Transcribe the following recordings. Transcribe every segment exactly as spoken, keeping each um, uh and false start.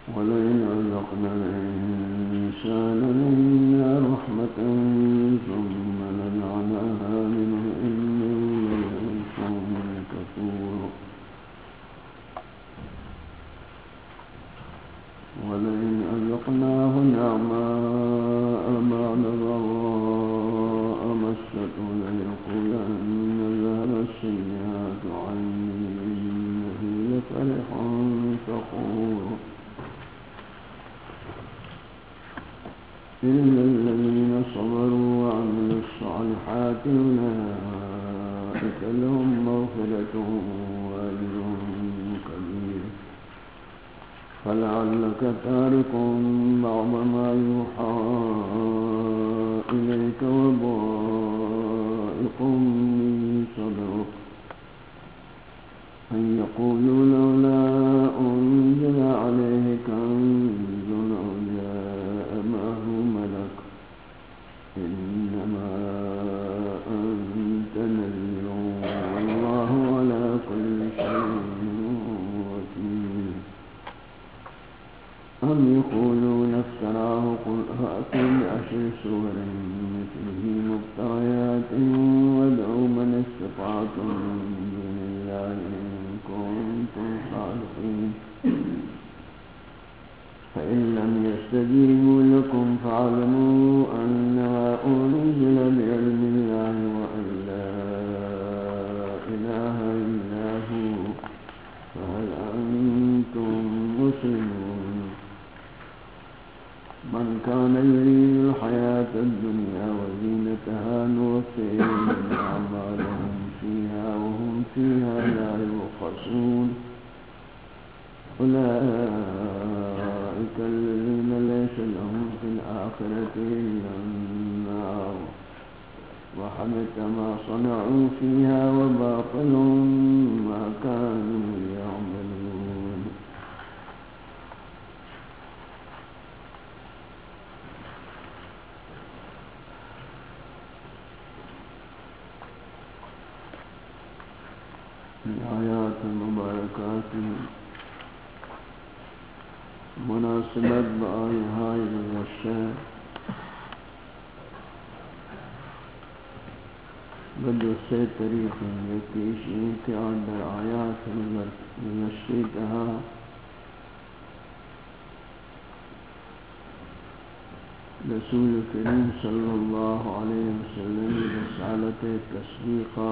ولئن أذقنا الإنسان منا رحمة ثم نزعناها منه إنه ليئوس كفور ولئن أذقناه نعماء بعد ضراء مسته ليقولن ذهب السيئات عني إنه لفرح فخور إلا الذين صبروا وعملوا الصالحات أولئك لهم مغفرة وأجر كبير فلعلك تارك بعض ما يوحى إليك وضائق من صدرك أن يقولوا لولا أنزل عليه كنز أو جاء معه ملك إنما أنت نذير والله على كل شيء وكيل أم يقولون افتراه قل فأتوا بعشر سور مثله مفتريات وادعوا من استطعتم من دون الله إن كنتم صادقين فإن لم يستجيبوا لكم فاعلموا أنما أنزل بعلم الله وأن لا إله إلا هو فهل أنتم مسلمون من كان يريد الحياة الدنيا وزينتها نوفي إليهم أعمالهم فيها وهم فيها لا يبخسون أولئك الذين ليس لهم في الآخرة إلا النار وحبط ما صنعوا فيها وباطل ما كانوا يعملون الآيات المباركات مناسبت بآیہائے گزشتہ بدوسے طریقے یکیش انتعاد در آیات گزشتہ تہا رسول کریم صلی اللہ علیہ وسلم رسالت تصدیقہ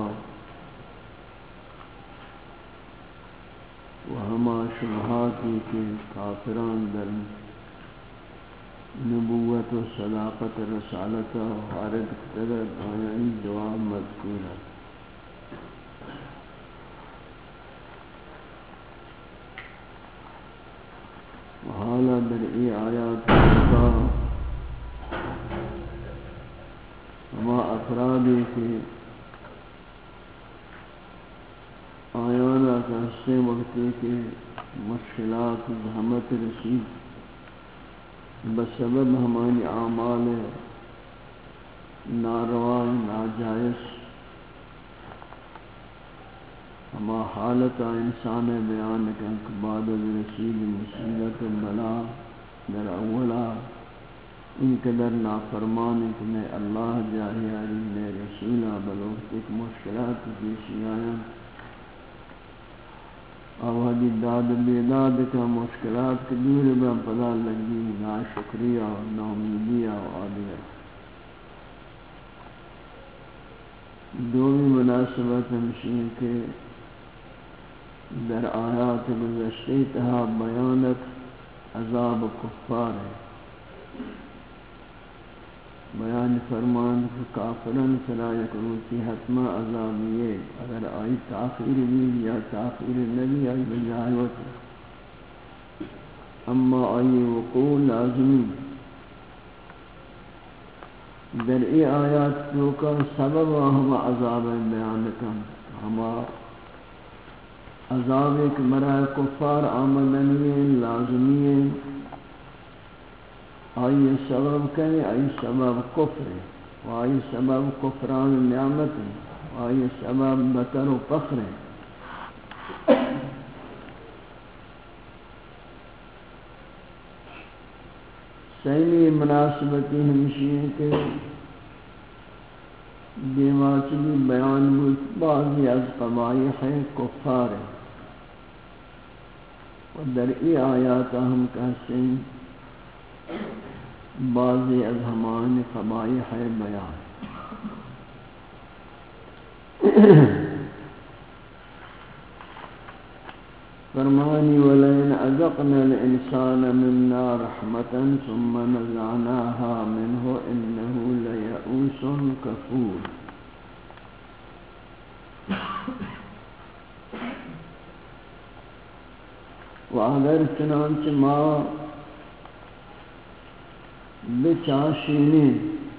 وہما شبہاتی کے کافران در نبوت و صداقت رسالت وارد قدرت آیائی جواب مذکور ہے وحالا در ای آیات کا ہما افرادی کے آیانا کا حصے وقتی کے مشکلات زحمت رسید بسبب ہماری اعمال ناروا ناجائز ہما حالت انسان بیان کہ بعد رسید مصیبت بلا در اولا ان قدر نافرمان کہ میں اللہ جاہی علی میں رسولہ بلوقت ایک مشکلات پیشی آیاں آوازی داد بیداد کا مشکلات کے دور میں پدا لگی ناشکریہ و ناامیدیہ و عادیہ دومی مناسبت ہمشین کے در آیات گزشتہ تہا بیانت عذاب کفار ہے بیان فرمان کہ کافرن فلا یکروتی حتما عذابیے اگر آئی تاخیر بھی یا تاخیر نبی آئی بجائے ہوتی اما آئی وقوع لازمی در ای آیات تو کا سبب ہم عذاب بیان کن ہم عذاب ایک مرائے کفار آمدنی لازمی آئی سبب کرے آئی سبب کفر و آئی سبب کفران نعمت و آئی سبب بطر و فخر ہے سیمی مناسبتی ہمشی ہے کہ دیواچلی بیان بود بعضی از قبائح کفار ہے و در ای آیات ہم کہتے ہیں بعضی از ہمان قبائح بیان فرمانی وَلَئِنْ أَذَقْنَا الْإِنسَانَ مِنَّا رَحْمَةً ثُمَّ نَزَعْنَاهَا مِنْهُ إِنَّهُ لَيَئُوسٌ كَفُورٌ و اگر چنانچہ ما بچاشینی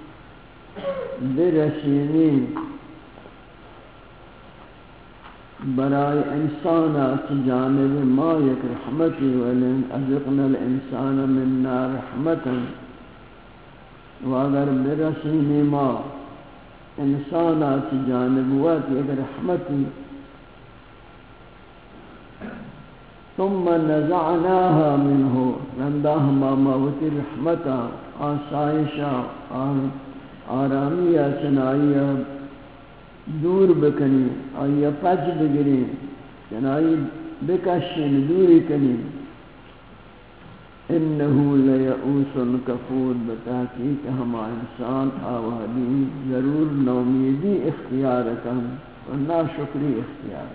برسینی برای انسانات جانب ما یک رحمتی ولن ازقنا الانسان منا رحمتا و اگر برسینی ما انسانات جانب وات یک رحمتی ثم نزعناها منه رنداهما موتی رحمتا آسائشا آرامیا چنائیا دور بکنی آیا پچ بگری چنائی بکشن دوری کنی انہو لیعوس کفور بتحقیق ہما انسان آوہدی ضرور نومیدی اختیار کن و ناشکری اختیار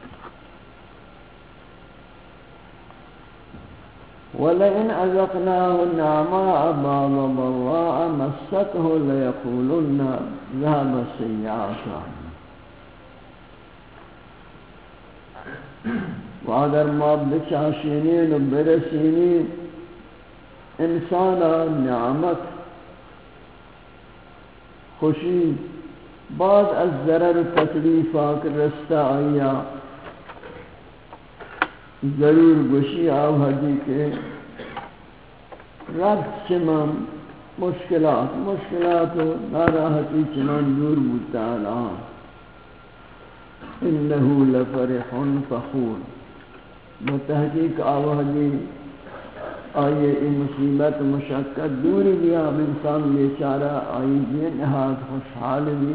وَلَئِنْ أَذَقْنَاهُ النَّعْمَاءَ بَعْضَ ضَرَّاءَ مَسَّتْهُ لَيَقُولُنَّ ذَهَبَ السَّيِّئَاتُ و اگر ما بچاشینین و برسینین انسانا نعمت خوشی بعد از ضرر تکلیفات رستا آیا ضرور گوشی آوہدی کے رفت چنان مشکلات مشکلات و ناراحتی چنان دور بودتا الان انہو لفرح فخور بتحقیق آوہدی آئیے این مصیبت مشقت دوری بیا انسان بیچارہ آئی یہ نہایت خوشحال بھی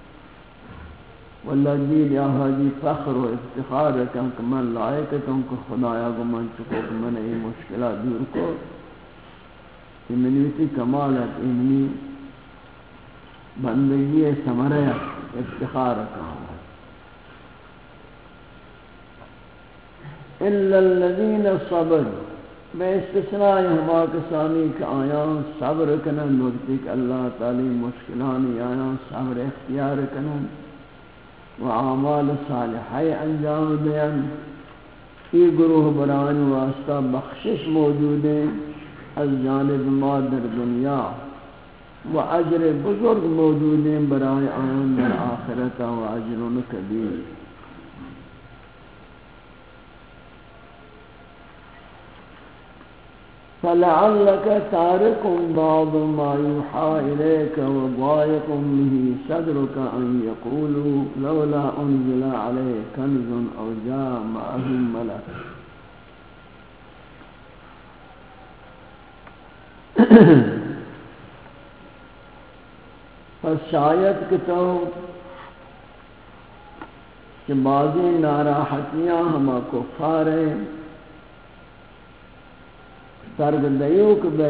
واللہ دین یا حاجی فخر و افتخار رکھیں کہ من لائقتوں کو خدایا کو من چکو کہ من ای مشکلہ دور کو کہ منیتی کمالت اینی بندگی ثمرہ افتخار رکھیں الا الذین صبر میں استثناء ہما کسانی کہ آیان صبر کنن وقتی کہ اللہ تعالی مشکلانی آیان صبر اختیار کنن و اعمال صالحی انجام دیں یہ گروہ بران واسطہ بخشش موجود ہے از جانب ما در دنیا و اجر بزرگ موجود ہیں برائے آن در آخرت و اجر کبیر فَلَعَلَّكَ تَارِكٌ بَعْضُ مَا يُوحَى إِلَيْكَ وَضَائِقٌ بِهِ صَدْرُكَ أَن يَقُولُوا لَوْلَا أُنزِلَ عَلَيْهِ كَنْزٌ أَوْ جَاءَ مَعَهُ مَلَكٌ پس شاید کہ تو کہ بعضی ناراحتیاں ہما کفار ہیں ترگ دیوک بے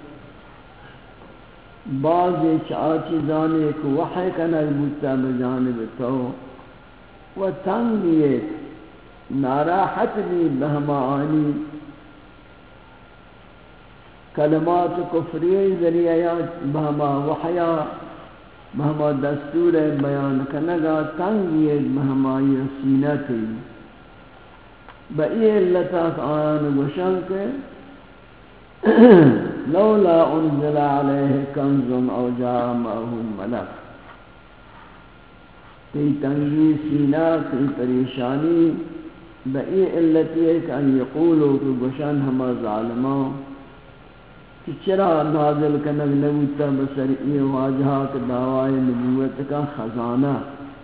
بعضی چاچی زانے کو وحی کنگ بودتا بجانب تو و تنگیت ناراحت بھی بہما آنی کلمات کفری ذریعہ بہما وحیا بہما دستور بیان کنگا تنگیت بہما یسینتی بئی اللتات آیان گوشن کے لولا انزل علیہ کنز او جاء معه ملک تی تنگی سینہ تی پریشانی بئی علتی ہے کہ ان یقولو کہ گوشن ہما ظالمان کہ چرا نازل کنگ نبوتا بسر ای واجہات دعوائی نبوت کا خزانہ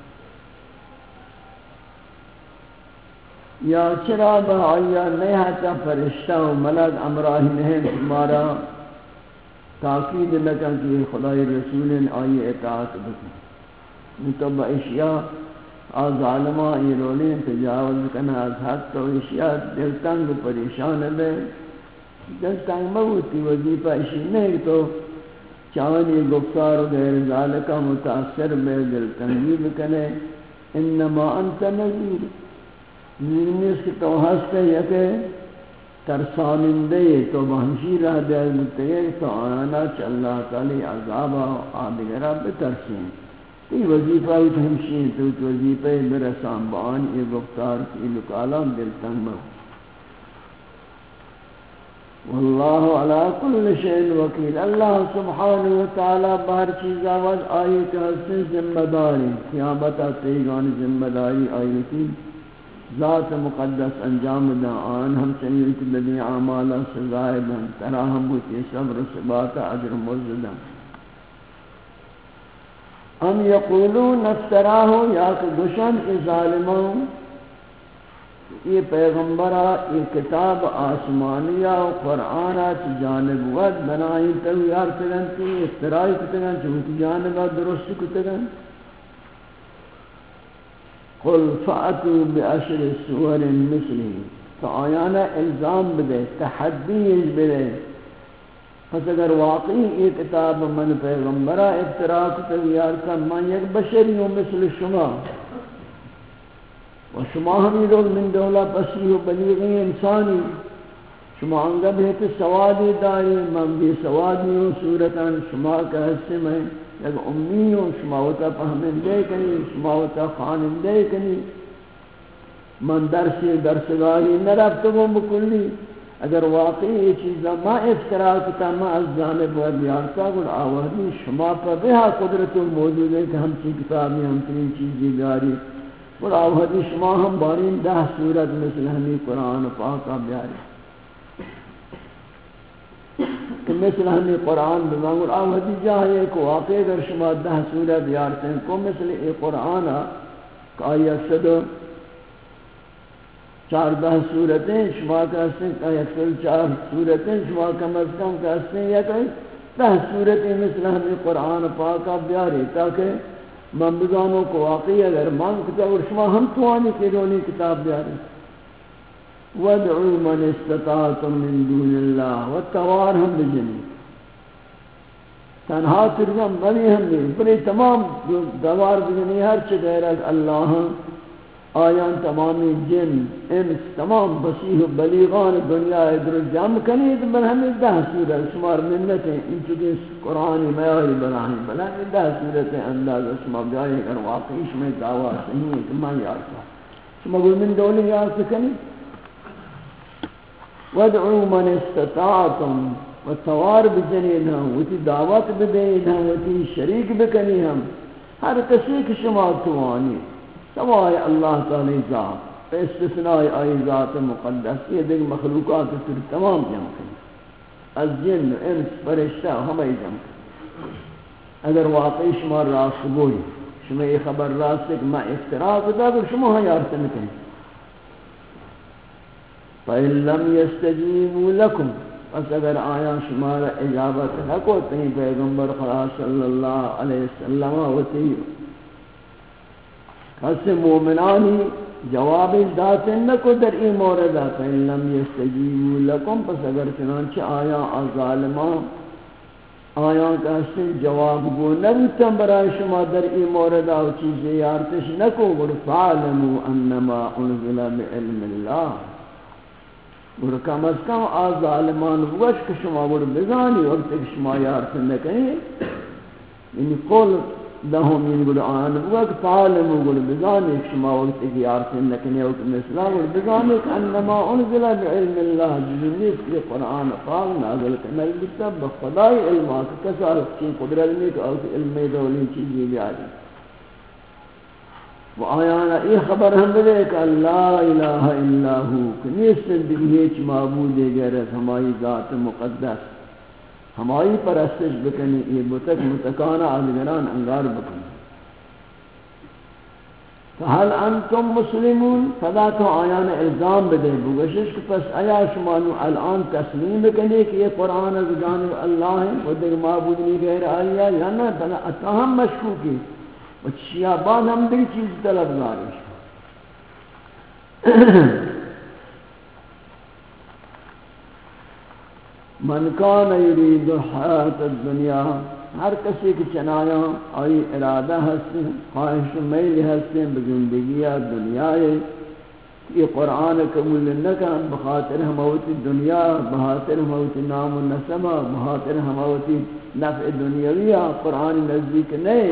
یا چرا بہایا نہیں ہتا فرشتہ و ملک امراہ نہیں تمہارا تاکید لکن کہ خدای رسول آئی اطاعت بکن تو با اشیاء آز ظالمہ یہ رولیں تجاوز کنا از حد تو اشیاء دلتنگ پریشان بے دلتنگ موتی وظیفہ اشی نہیں تو چاہنی گفتار غیر ذالکہ متاثر بے دلتنگی بکنے انما انت نذیر نیرنیس کی تو ہستے یکے ترسانندے تو بہنشی رہ دے متعیر تو آنا چا اللہ تعالی عذابہ آدگرہ بترسیں تی وظیفہ ہمشین تو وظیفہ برسان بان یہ گفتار کی لکالا دلتنگ مو واللہ علی کل شئین وکیل اللہ سبحانہ وتعالی بہر چیزا ود آئی کہ حسن ذمہ داری قیامتا تیگان ذمہ داری آئی کی ذات مقدس انجام دا آن ہم چنیت بدی اعمالا سزائے دن تراہم بوتی صبر سبات عجر مزدن ہم یقولون افتراہو یا کہ گشن ای ظالمون یہ پیغمبرہ یہ کتاب آسمانیہ و قرآنہ چی جانب ود بنائی تیار کتگن تی افترائی کتگن چونکہ جانبہ درست کتگن قل فأتوا بعشر سور مثلی تو آیانا الزام بدے تحدیج بدے پس اگر واقعی یہ کتاب من پیغمبرہ افتراء کتگیار کن من یک بشری ہوں مثل شما و شما ہمی لوگ من دولا پسی و بلیغی انسانی شما انگا بہت سوادی داری من بھی سوادی ہوں صورتاً شما کا حصے میں یک امی ہوں شما ہوتا پہمندے کنی شما ہوتا خانندے کنی من درسی درسگاری نرفتگوں بکلی اگر واقعی یہ چیزا ما افتراء کتا ما از جانب و بیارتا گل آوازی شما پر بہا قدرت موجود ہے کہ ہم چی کتابی ہم ترین چیزی بیاری گل آوازی شما ہم بارین دہ صورت مثل ہمیں قرآن پاکا بیاری کہ مثل ہمیں قرآن بمانگل آوازی جاہے کہ واقعی اگر شما دہ صورت بیارتے ہیں کو مثل ای قرآن کہ آئی اکسد چار دہ صورتیں شما کہتے ہیں کہ یکسل چار صورتیں شما کم از کم کہتے ہیں یا کہ دہ صورتیں مثل ہمیں قرآن پاکا بیاری تاکہ من بزانوں کو واقعی اگر مانگ کتاب اور شما ہم توانی کے رونی کتاب بیاری وَدْعُوا مَنِ اسْتَطَعْتُم مِّن دُونِ اللَّهِ وَالتَّوَارْ ہم بجنی تنہا ترجم بنی ہم نے بڑی تمام دوار بجنی ہر چی غیر از اللہ آیان تمامی جن انس تمام بسیح و بلیغان دنیا ادھر جمع کنید بل ہمیں دہ سورت شمار منتیں ان چکے قرآنی میاری بناہیں بل ہمیں دہ سورتیں انداز شما بیائی اگر واقعی شما دعویٰ صحیح ہے کہ میں یارتا شما گل من دولی یار سکنی وَدْعُوا مَنِ اسْتَطَعْتُم وَتَوَارْ بِجَنِينَ ہم وتی دعوت بدین ہم وتی شریک بکنی ہم ہر کسی کی شما توانی سوائے اللہ تعالی ذات استثناء آئی ذات مقدس یہ دیکھ مخلوقات پھر تمام جمع کریں از جن انس فرشتہ ہمیں جمع کریں اگر واقعی شما راست گوئی شما یہ خبر راست ہے کہ میں افتراء کتا کہ شما ہاں یارت نکیں فَإِن لَمْ يَسْتَجِيبُوا لَكُمْ پس اگر آیا شمار اجابت نکو تہیں پیغمبر خدا صلی اللہ علیہ وسلم ہوتی کس مومنانی جوابی داتے نکو در این موردہ فَإِن لَمْ يَسْتَجِيبُوا لَكُمْ پس اگر چنانچہ آیا ظالمان آیا کسی جواب گو نبیتن برای شما در این موردہ و چیزی یارتش نکو فَعَلَمُوا أَنَّمَا أُنزِلَ بِعِلْمِ اللَّهِ اور کم از کم آز ظالمان وش کہ شما ور بزانی وقت کہ شما یارت نکنی یعنی قول لهم یعنی گل آن وقت عالم گل بزانی کہ شما وقت کہ یارت نکنی وقت مثلا ور بزانی کہ انما انزل بعلم اللہ جزنیس کہ قرآن پاک نازل کنی بکتا بخدای علمات کسا رکھیں قدرت میں کہ علم دولی چیزی بیاری و آیانا یہ خبر ہم دے کہ لا الہ الا ہو کہ نیستن بگیچ معبود غیرت ہماری ذات مقدس ہماری پرستش بکنی یہ بتک متکانا آدگران انگار بکنی فهل انتم مسلمون فدا تو آیان الزام بدے بگوشش کہ پس آیا شمانو الان تسلیم بکنے کہ یہ قرآن از جانب اللہ ہے و دیکھ معبود نہیں غیر آیا یا نا بنا اتہم مشکوکی و شیابان ہم دیکھ چیز طلب دارش من کان یرید الحیات الدنیا ہر کسی کی چنایا آئی ارادہ ہستے خواہش میل ہستے بزندگی دنیا یہ قرآن قبول نکن بخاطر ہموتی دنیا بخاطر ہموتی نام و نسبہ بخاطر ہموتی نفع دنیاویہ قرآن نزدیک نہیں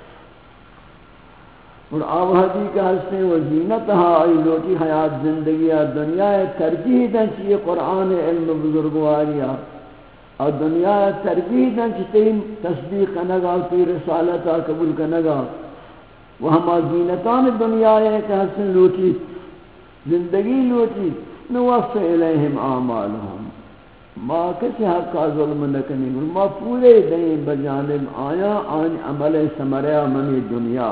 اور آوہدی کا ہستے و زینتہا آئی لوٹی حیات زندگی دنیا ترجیح دن چیئے قرآن علم بزرگواریہ اور دنیا ترجیح دن چیئے تصدیق کنگا تی رسالتا قبول کنگا وہ ہما زینتان دنیا ہے کہ ہستے لوٹی زندگی لوٹی نوفع الیہم اعمالہم ما کسی حق کا ظلم نکنی ما پورے دیں بجانب آیا آن عمل سمریا منی دنیا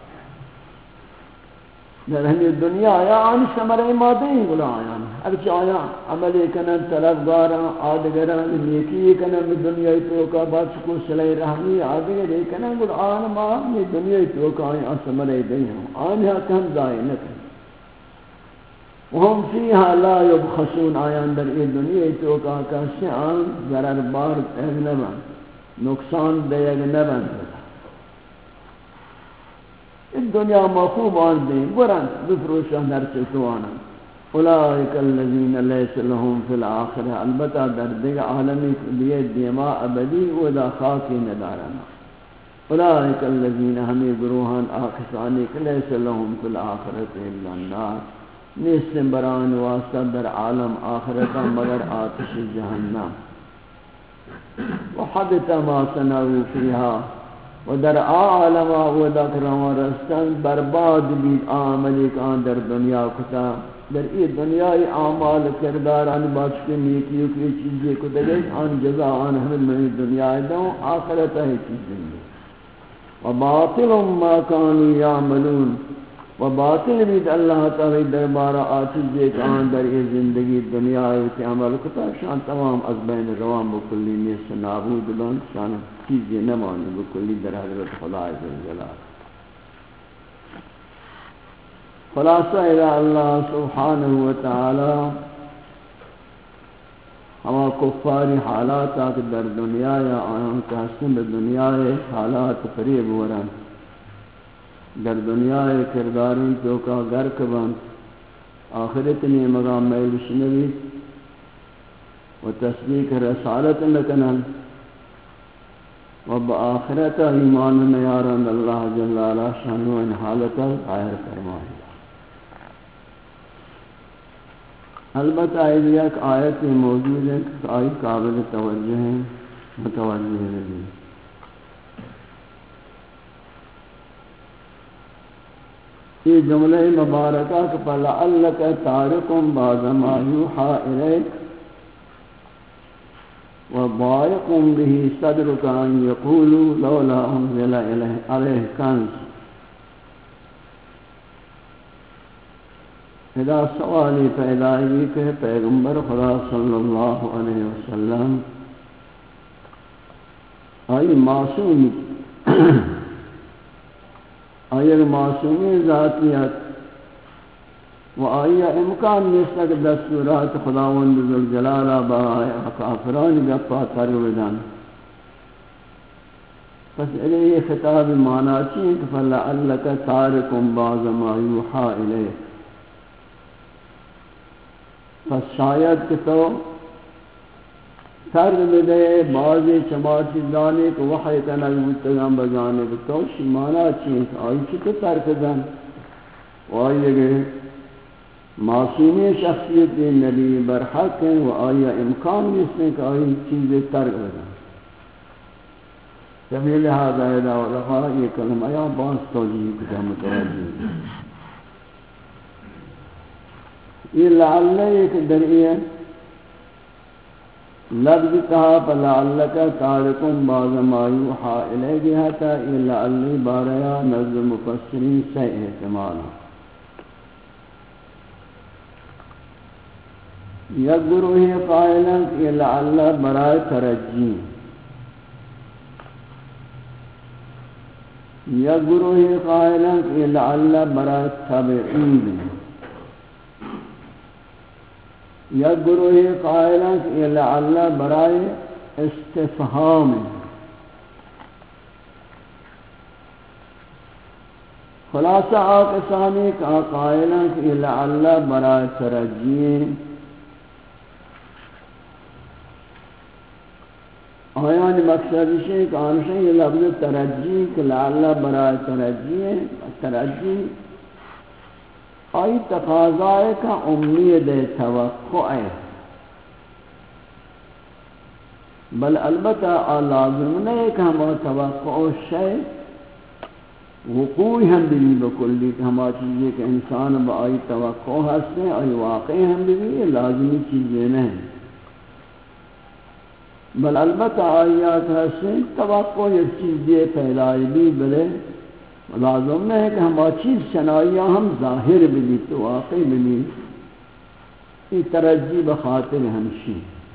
در ہمی دنیا آیا آن سمرے مادیں گلا آیا اگرچہ آیا عملی کنن طلبگارا آدگران نیکی کنن دنیا توکا بات کو صلی رحمی آدگر کنن گل آن ما دنیا توکا آیا سمرے دیں آن حق ہم دائی نکن وهم فيها لا يبخسون آیان در ای دنیا توکا کسی آن ضرر بار تیگ نبن نقصان دیگ نبن اس دنیا مخوب آن دیں برن بفروشن در چلتوانا اولئک الذین لیس لهم فی الاخرہ البتہ در دیگ عالمی لیے دیما ابدی و دا خاکی ندارنا اولئک الذین ہمیں گروہان آکسانی لیس لهم فی الاخرہ الا النار نیستن بران واسطہ در عالم آخرتا مگر آتش جہنم وحبت ما صنعوا فيها و در عالم و دکران رستن برباد بید عملی کان در دنیا کتا در ای دنیای اعمال کرداران بچکے نیکیوں کی چیزیں کو دے آن جزا آن ہمیں میں دنیا دوں آخرتا ہی چیزیں و باطل ما كانوا يعملون و باطل بید اللہ تعالی دربارہ آچیزے کان در ای زندگی دنیا کے عمل کتا شان تمام از بین روان بکلی نیست نابود بند شان چیزیں نہ مانے بکلی در حضرت خدا عزوجلال خلاصہ الى اللہ سبحانہ وتعالی ہما کفاری حالات آکے در دنیا یا آیان کا حسن دنیا حالات فریب ورن در دنیا کرداریں تو کا گرک بند آخرت نے مقام میل شنوی و تصدیق رسالت لکنن و بآخرت ایمان نیارند اللہ جل علا شانو ان حالتا غائر فرمائے البتہ ایک آیت موجود ہے کہ آیت قابل توجہ ہے متوجہ ہے یہ جملہ مبارکہ کہ فَلَعَلَّكَ تَارِكٌ بَعْضَ مَا يُوحَى إِلَيْكَ وَضَائِقٌ بِهِ صَدْرُكَ أَن يَقُولُوا لَوْلَا أُنزِلَ عَلَيْهِ كَنزٌ اذا سوالی پیدا ہوئی کہ پیغمبر خدا صلی اللہ علیہ وسلم آئی معصوم آئی معصومی ذاتیت و آئی امکان نیست دستورات خداوند ذوالجلال با کافران گپا ترویدن پس الیہ خطاب معنی چیئے کہ فَلَعَلَّكَ تَارِكٌ بَعْضَ مَا يُوحَى إِلَيْكَ پس شاید کہ تو ترد بدے بعضی چماتی جانے کو وحی کنگ متگم بجانے کو تو شمانا چیز آئی چی تو ترک دن و آئی گئے معصومی شخصیت نبی برحق ہیں و آئی امکان جس کہ آئی چیزیں ترک دن جب یہ لحاظ آئیدہ و لغا یہ کلمہ یا باس توجیہ کتا متوجہ یہ لعلہ ایک درئیہ لفظ کہا فلعلک تارکم بعض ما یوحا الیک حتی لعلی باریا نزد مفسرین سے احتمال یک گروہ قائلن کہ لعل برائے ترجی یک گروہ قائلن کہ لعل برائے تبعید یک گروہ قائلن کہ لعل برائے استفہام خلاصہ آقسانی کا قائلن کہ لعل برائے ترجی آیان مقصد ہے کہ آنشاء یہ لفظ ترجی کہ لعل برائے ترجی ہے ترجی آئی تقاضائے کا امید توقع ہے بل البتہ لازم نہیں کہ ہم توقع شے وقوع ہم بھی بکلی کہ ہم چیزیں کہ انسان با آئی توقع ہستے آئی واقع ہم بھی یہ لازمی چیزیں نہیں بل البتہ آیات ہستے توقع یک چیز یہ پہلائی بھی بلے لازم نہیں ہے کہ ہم چیز شنائیاں ہم ظاہر بھی تو واقع بھی یہ ترجی بخاطر ہمشی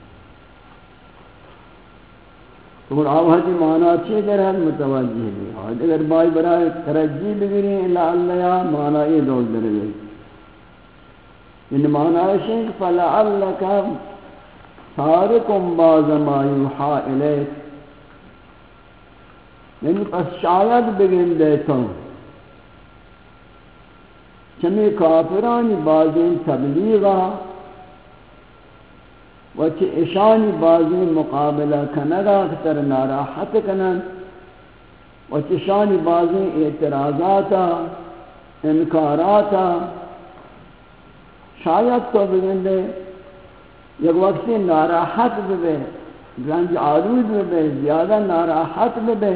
تو آوہدی معنی چیئے در حد متوجہ بھی اگر بائی برای ترجی بگری لعلیا معنی یہ دول در گئی ان معنی ہے فلعلکا تارکم بعض ما یوحا الیک یعنی پس شاید بگن دیتا ہوں چمی کافرانی بازین تبلیغا وچی اشانی بازین مقابلہ کنگا کتر ناراحت کنن وچی اشانی بازین اعتراضاتا انکاراتا شاید تو بگن دے یک وقتی ناراحت بے گنج آلود بے زیادہ ناراحت بے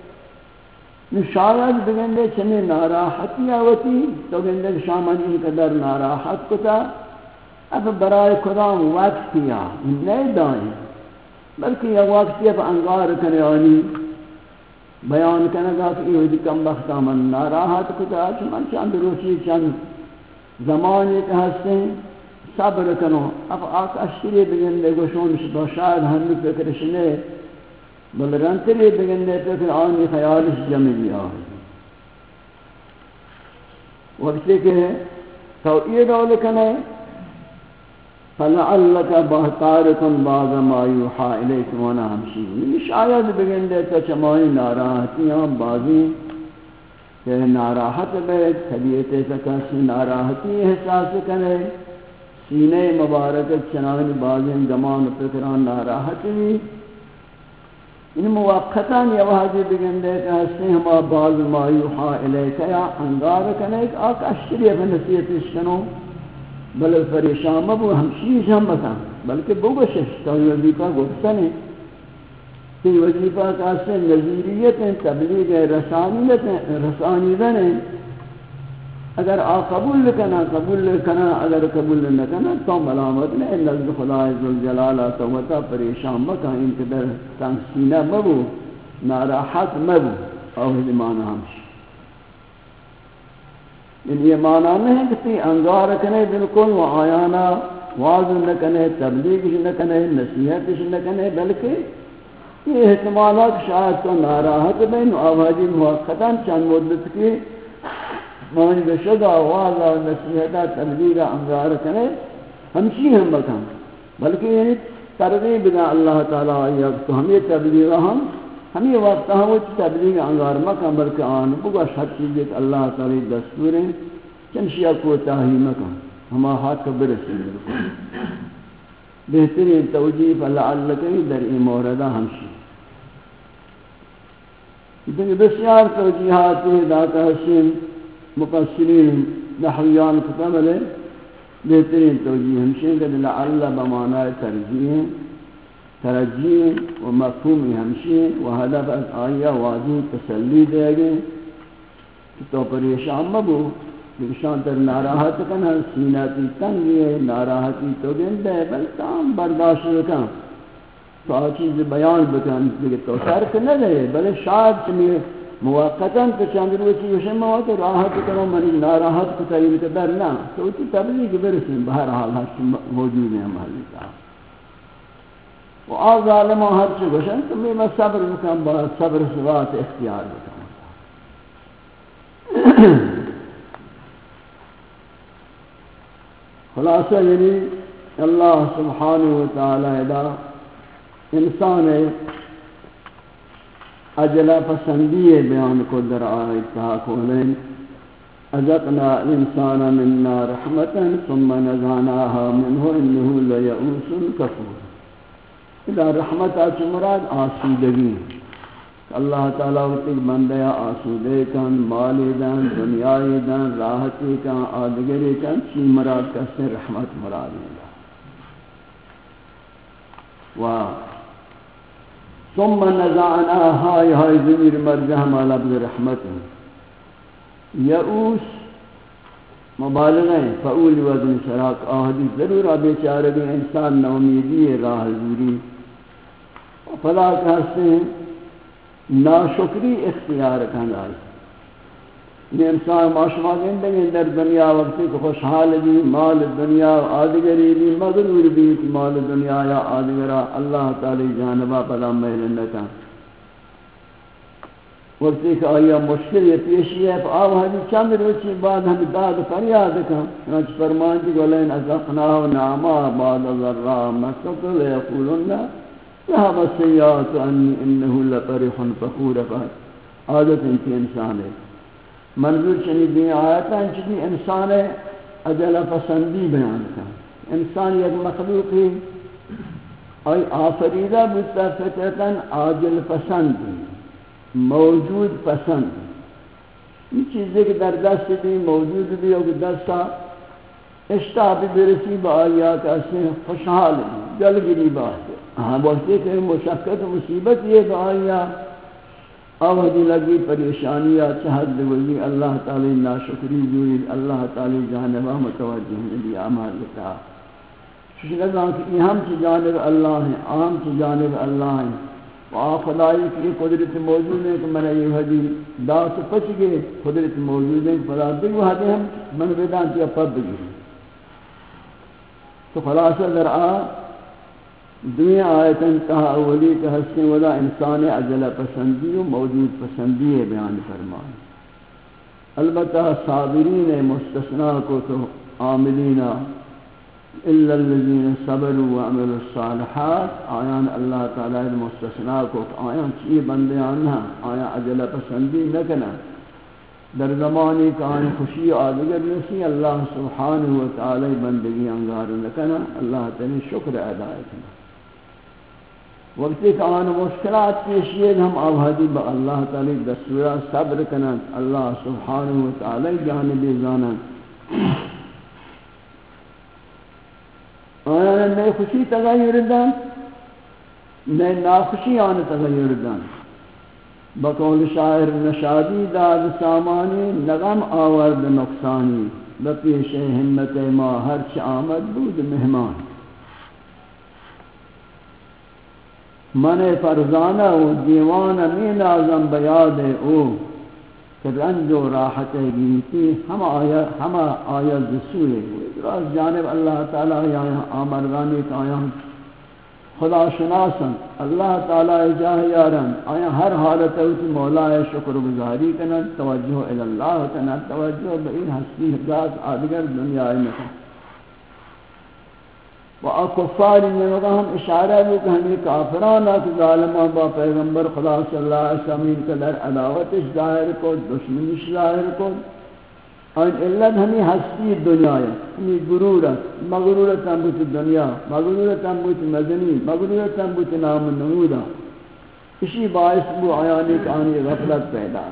شاید بگندے چنی ناراحتی آوتی تو گندے شامن ان قدر ناراحت کتا اب برائے کدام وقت کیا نہیں دائیں بلکہ یہ وقتی اب انگار کرنے آنی بیان کرنے گا کہ یہ کم بختا من ناراحت کتا چمن چند روچی چند زمانی کہ ہستے صبر کنو اب آک اشتری بگندے گوشون شدو شاید ہمی فکرشنے بل رنتری بگندے فکر آنی خیالش جمع لیا وقتی کہ توئید اولکنے فلعلک بہتارکن بعض ما یوحا الیک وانا ہمشی شاید بگندے تو چمائی ناراحتیاں بعضی کہ ناراحت بے طبیعت تکاسی ناراحتی احساس کرے سینہ مبارک چنان بازیں زمان فکران ناراحت بھی ان موقتاً یہ وحدی بگندے کہ ہستے ہما بعض ما یوحا الیک یا انگار کنے کہ آکا اشتری اپنے نصیحتش کنو بل فریشان مبو ہمشیش ہم بکن بلکہ بگوشش تو وظیفہ گفتنے کہ وظیفہ کاسے نظیریت ہیں تبلیغ رسانیت ہیں رسانیدن ہیں اگر آ قبول کنا قبول کنا اگر قبول نہ کنا تو ملامت نے نزد خدا ذوالجلال تو متا پریشان مکا ان کے در تنسینہ مبو ناراحت مبو او معنی ہمش ان یہ معنی نہیں کہ تی انگار کنے بالکل و آیانا واضح نہ کنے تبلیغ نہ کنے نصیحت نہ کنے بلکہ یہ احتمالات شاید تو ناراحت بین آوازی موقتاً چند مدت کی مانی بشد آواز اور نصیحتہ تبلیغ انگار کرے ہمشی ہم بکن بلکہ یعنی ترغیب دا اللہ تعالیٰ تو ہمیں تبلیغ ہم ہمیں وقت ہم تبلیغ انگار مکن بلکہ آن بگا شد چیزیں کہ اللہ تعالیٰ دستور ہیں چنشیہ کو تاہی مکن ہما ہاتھ برسی بہترین توجیف اللہ اللہ کی در ای موردہ ہمشی لیکن بسیار توجیحات داتا حسین مفسرین نحویان کتب لے بہترین توجیح ہمشین کہ لعل بمعنی ترجیح ترجیح و مفہومی ہمشین و حدف از آیہ واضح تسلی دے گئے کہ تو پریشان مبو لیکن تر ناراحت کن سیناتی تنگی ہے ناراحتی تو گندے بلکہ ہم برداشت کن تو آ چیز بیان بکن دیگه تو ترک نداره، بلے شاید چمی موقتاً تو چند روچی وشن موقت راحت کنو منی ناراحت کتا یہ قدر نا تو اسی تبلیغ برسن بہرحال ہر موجود ہیں محلی کا و آز ظالمہ ہر چی وشن تو میں صبر بکن با صبر سوات اختیار بکن خلاصہ یعنی اللہ سبحانہ وتعالی ادا انسان اجلا پسندی بیان کو در آیت کولین اذقنا الانسان منا رحمتا ثم نزعناها منه انه لیئوس کفور اذا رحمت آچ مراد آسودگی اللہ تعالیٰ وقتی بندیا آسودے کن مالی دن دنیای دن راحتی کن آدگری کن چی مراد کسے رحمت مراد ہے و ثم نزعناها هاي ضمير مرجع مع لفظ رحمت یئوس مبالغہ ہے فعول وزن شراک آہدی ضرور بیچارہ بھی انسان ناامیدی راہ زوری فلا کہتے ہیں ناشکری اختیار کرنا یہ انسان معاشمہ زندگی در دنیا وقتی کو خوشحال بھی مال دنیا آدگری بھی مغرور بھی مال دنیا یا آدگرہ اللہ تعالی جانبہ پدا محل نکا وقتی کہ آیا مشکل یہ پیشی ہے آو حدی چند روچی بعد ہم داد فریاد کن چنانچہ فرمان جی گولین ازقناہ نعما بعد ذرہ مسکت لیقولن ذهب السیئات انی انہو لفرح فخور فہد عادت انتی انسان ہے منظور چنی دین آیتا ہے چنی انسان اجل پسندی بیان کا انسان یک مخلوقی آئی آفریدہ بودتا فطرتا عاجل پسند موجود پسند یہ چیزیں کہ در دست بھی موجود بھی اور دستا اشتاہ بھی برسی با آیا کیسے خوشحال جلگری بات ہے ہاں بولتے کہ مشقت و مصیبت یہ با آیا آوہدی لگی پریشانیاں چہت دولی اللہ تعالی ناشکری جوئی اللہ تعالی جانبہ متوجہ نبی اعمال لکھا چونکہ نظام کہ یہ ہم کی جانب اللہ ہیں عام کی جانب اللہ ہیں وآ خدای کی قدرت موجود ہے کہ میں نے یہ حدی دا سے پچ گئے قدرت موجود ہے فلا دیکھ وہ حدی ہم من بیدان کیا پد گئے تو خلاصہ در آ دنیا آیتاً کہا اولی کہ حسن ودا انسان عجلہ پسندی و موجود پسندی ہے بیان فرمان البتہ صابرین مستثناء کو تو عاملین الا الذین صبروا وعملوا الصالحات آیان اللہ تعالی مستثناء کو آیان چیئے بندے آنہا آیان عجلہ پسندی نکنا در زمانی کا آن خوشی آدگر نسی اللہ سبحانہ وتعالی بندگی انگار نکنا اللہ تعالی شکر ادا کنا وقتی کہ آن مشکلات پیشید ہم آبادی با اللہ تعالی دستورہ صبر کنن اللہ سبحانہ وتعالی جانبی زانن آیا نئے خوشی تغیر دن نئے ناخوشی آن تغیر دن بقول شاعر نشادی داد سامانی نغم آورد نقصانی بپیش ہمت ما ہرچ آمد بود مہمان من فرزانہ و دیوانہ میں نازم بیاد او کہ رنج و راحت گیتی ہم آیا ہم آیا دسوئے راز جانب اللہ تعالی آیا آمرغانی کا آیا خدا شناسن اللہ تعالی جاہ یارن آیا ہر حالت ہوتی مولا شکر گزاری کنن توجہ الاللہ کنن توجہ بئی ہستی ذات آدگر دنیا میں و اکفاری میں ہم اشارہ بھی کہ ہمیں کافرانہ کہ ظالمان با پیغمبر خدا صلی اللہ علیہ وسلم کے در عداوتش ظاہر کو دشمنش ظاہر کو اور علت ہمیں ہستی دنیا ہے ہمیں غرورت مغرورت ہم بوت دنیا مغرورت ہم بوت مدنی مغرورت ہم بوت نام نمودہ اسی باعث بو آیانی کہ آنی غفلت پیدا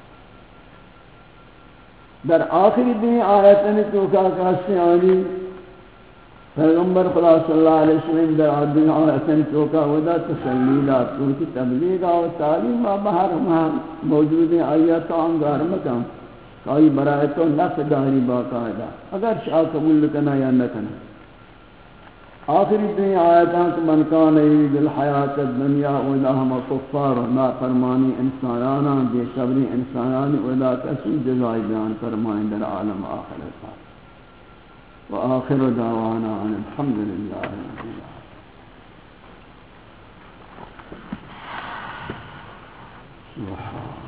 در آخری دن آیتنی تو کہا کہاستے آنی پیغمبر خدا صلی اللہ علیہ وسلم در آدھن آیتن چوکا ودا تسلیلات تو کی تبلیغ و تعلیم و بہر موجود ہیں آیات و انگار مکم کئی برائے تو نفع داری باقاعدہ اگر شاہ قبول کنا یا نہ کنا آخری دنی آیتاں کہ من کان یرید الحیات الدنیا ولا ہم کفار نا فرمانی انسانانا بے صبری انسانان ولا کسی جزائی بیان فرمائیں در عالم آخرتا وآخر دعوانا ان الحمدللہ رب العالمین. سبحان